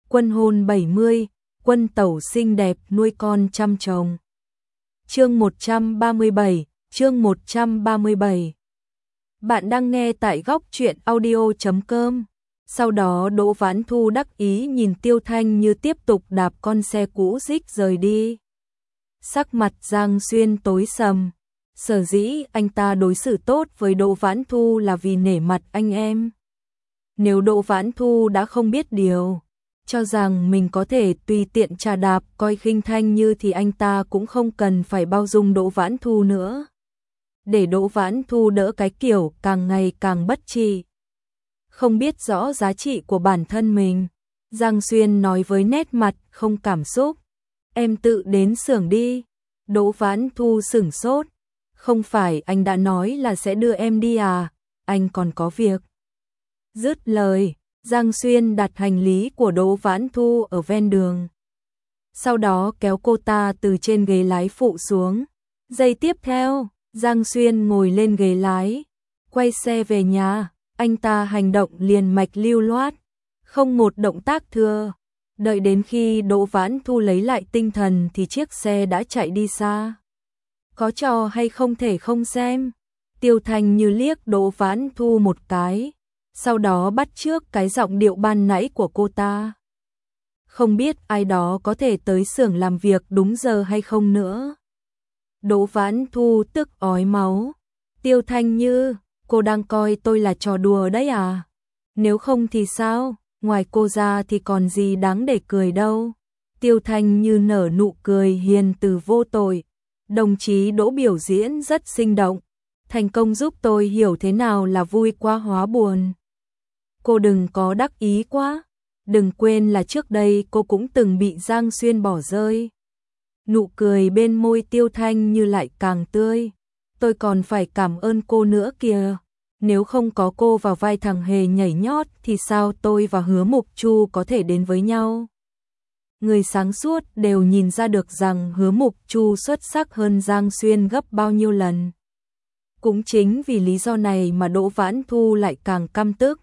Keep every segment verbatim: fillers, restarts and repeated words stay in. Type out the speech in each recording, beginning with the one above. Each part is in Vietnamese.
Quân hôn bảy mươi, quân tẩu xinh đẹp nuôi con trăm chồng. Chương một trăm ba mươi bảy, chương một trăm ba mươi bảy. Bạn đang nghe tại góc truyện audio chấm com. Sau đó Đỗ Vãn Thu đắc ý nhìn Tiêu Thanh Như tiếp tục đạp con xe cũ rích rời đi. Sắc mặt Giang Xuyên tối sầm. Sở dĩ anh ta đối xử tốt với Đỗ Vãn Thu là vì nể mặt anh em. Nếu Đỗ Vãn Thu đã không biết điều, cho rằng mình có thể tùy tiện trà đạp coi khinh Thanh Như thì anh ta cũng không cần phải bao dung Đỗ Vãn Thu nữa. Để Đỗ Vãn Thu đỡ cái kiểu càng ngày càng bất trị, không biết rõ giá trị của bản thân mình, Giang Xuyên nói với nét mặt không cảm xúc. Em tự đến xưởng đi. Đỗ Vãn Thu sửng sốt. Không phải anh đã nói là sẽ đưa em đi à, anh còn có việc. Dứt lời, Giang Xuyên đặt hành lý của Đỗ Vãn Thu ở ven đường. Sau đó kéo cô ta từ trên ghế lái phụ xuống. Giây tiếp theo, Giang Xuyên ngồi lên ghế lái, quay xe về nhà. Anh ta hành động liền mạch lưu loát, không một động tác thừa. Đợi đến khi Đỗ Vãn Thu lấy lại tinh thần thì chiếc xe đã chạy đi xa. Có trò hay không thể không xem. Tiêu Thanh Như liếc Đỗ Vãn Thu một cái, sau đó bắt chước cái giọng điệu ban nãy của cô ta. Không biết ai đó có thể tới xưởng làm việc đúng giờ hay không nữa. Đỗ Vãn Thu tức ói máu. Tiêu Thanh Như, cô đang coi tôi là trò đùa đấy à? Nếu không thì sao? Ngoài cô ra thì còn gì đáng để cười đâu. Tiêu Thanh Như nở nụ cười hiền từ vô tội. Đồng chí Đỗ biểu diễn rất sinh động, thành công giúp tôi hiểu thế nào là vui qua hóa buồn. Cô đừng có đắc ý quá, đừng quên là trước đây cô cũng từng bị Giang Xuyên bỏ rơi. Nụ cười bên môi Tiêu Thanh Như lại càng tươi. Tôi còn phải cảm ơn cô nữa kìa. Nếu không có cô vào vai thằng hề nhảy nhót thì sao tôi và Hứa Mục Chu có thể đến với nhau? Người sáng suốt đều nhìn ra được rằng Hứa Mục Chu xuất sắc hơn Giang Xuyên gấp bao nhiêu lần. Cũng chính vì lý do này mà Đỗ Vãn Thu lại càng căm tức.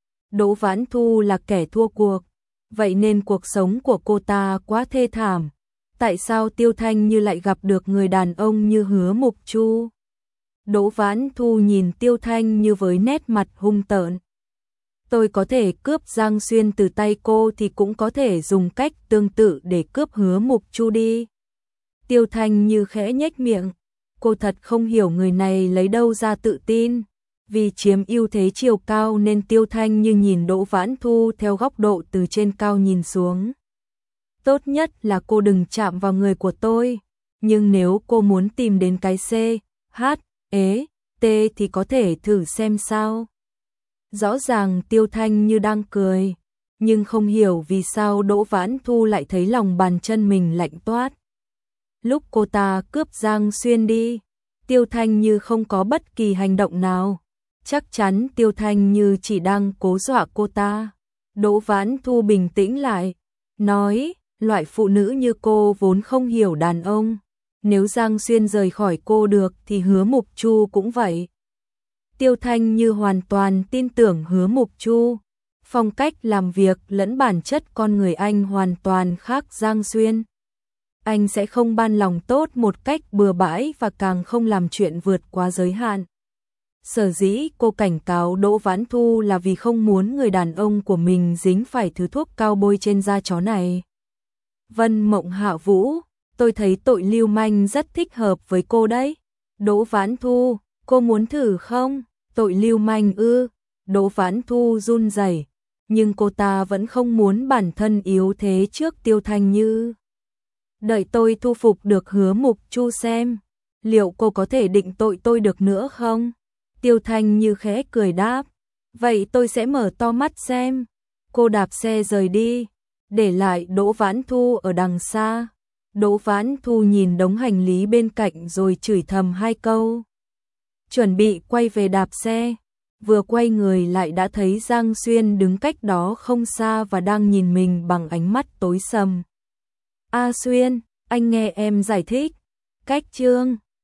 Đỗ Vãn Thu là kẻ thua cuộc, vậy nên cuộc sống của cô ta quá thê thảm. Tại sao Tiêu Thanh Như lại gặp được người đàn ông như Hứa Mục Chu? Đỗ Vãn Thu nhìn Tiêu Thanh Như với nét mặt hung tợn. Tôi có thể cướp Giang Xuyên từ tay cô thì cũng có thể dùng cách tương tự để cướp Hứa Mục Chu đi. Tiêu Thanh Như khẽ nhếch miệng. Cô thật không hiểu người này lấy đâu ra tự tin. Vì chiếm ưu thế chiều cao nên Tiêu Thanh Như nhìn Đỗ Vãn Thu theo góc độ từ trên cao nhìn xuống. Tốt nhất là cô đừng chạm vào người của tôi. Nhưng nếu cô muốn tìm đến cái C, H, E, T thì có thể thử xem sao. Rõ ràng Tiêu Thanh Như đang cười, nhưng không hiểu vì sao Đỗ Vãn Thu lại thấy lòng bàn chân mình lạnh toát. Lúc cô ta cướp Giang Xuyên đi, Tiêu Thanh Như không có bất kỳ hành động nào. Chắc chắn Tiêu Thanh Như chỉ đang cố dọa cô ta. Đỗ Vãn Thu bình tĩnh lại, nói, loại phụ nữ như cô vốn không hiểu đàn ông. Nếu Giang Xuyên rời khỏi cô được thì Hứa Mục Chu cũng vậy. Tiêu Thanh Như hoàn toàn tin tưởng Hứa Mục Chu. Phong cách làm việc lẫn bản chất con người anh hoàn toàn khác Giang Xuyên. Anh sẽ không ban lòng tốt một cách bừa bãi và càng không làm chuyện vượt quá giới hạn. Sở dĩ cô cảnh cáo Đỗ Vãn Thu là vì không muốn người đàn ông của mình dính phải thứ thuốc cao bôi trên da chó này. Vân Mộng Hạ Vũ, tôi thấy tội lưu manh rất thích hợp với cô đấy. Đỗ Vãn Thu, cô muốn thử không? Tội lưu manh ư? Đỗ Vãn Thu run rẩy, nhưng cô ta vẫn không muốn bản thân yếu thế trước Tiêu Thanh Như. Đợi tôi thu phục được Hứa Mục Chu xem, liệu cô có thể định tội tôi được nữa không? Tiêu Thanh Như khẽ cười đáp, vậy tôi sẽ mở to mắt xem. Cô đạp xe rời đi, để lại Đỗ Vãn Thu ở đằng xa. Đỗ Vãn Thu nhìn đống hành lý bên cạnh rồi chửi thầm hai câu. Chuẩn bị quay về đạp xe, vừa quay người lại đã thấy Giang Xuyên đứng cách đó không xa và đang nhìn mình bằng ánh mắt tối sầm. A Xuyên, anh nghe em giải thích. Cách chương